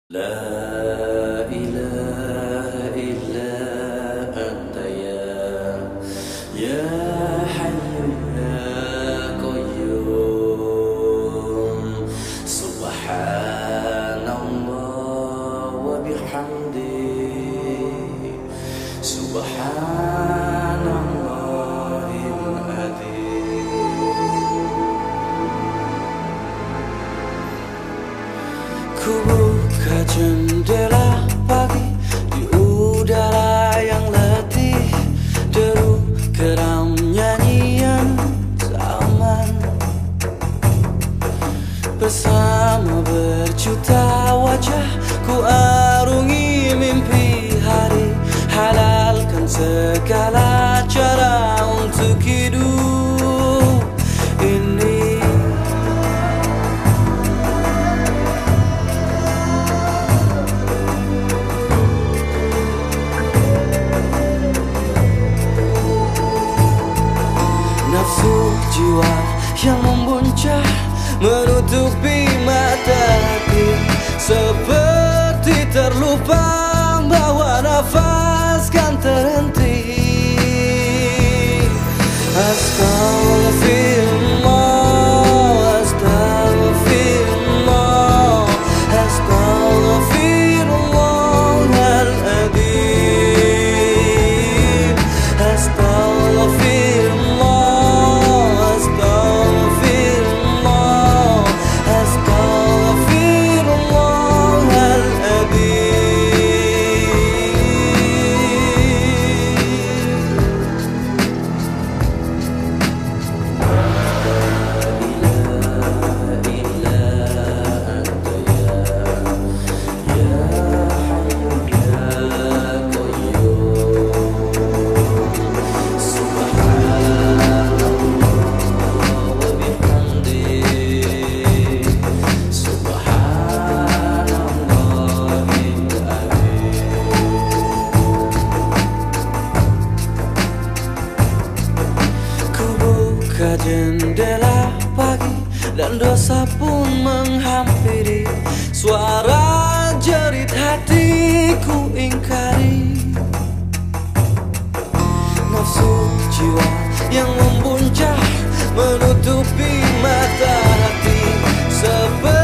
La ilaha illa anta ya hayyu ya qayyum. Subhanallah wa bihamdihi, subhanallahil adzim. Ku buka jendela pagi di udara yang letih, deru geram nyanyian zaman. Bersama berjuta wajah ku arungi mimpi hari, halalkan segala cara untuk hidup ini. Nafsu jiwa yang membuncah menutupi mata hati, seperti terlupa bahwa nafas kan terhenti. Astaghfirullah, astaghfirullah, astaghfirullahaladzim. Astaghfirullah, astaghfirullah, astaghfirullahaladzim. Buka jendela pagi dan dosa pun menghampiri, suara jerit hatiku ingkari. Nafsu jiwa yang membuncah menutupi mata hati,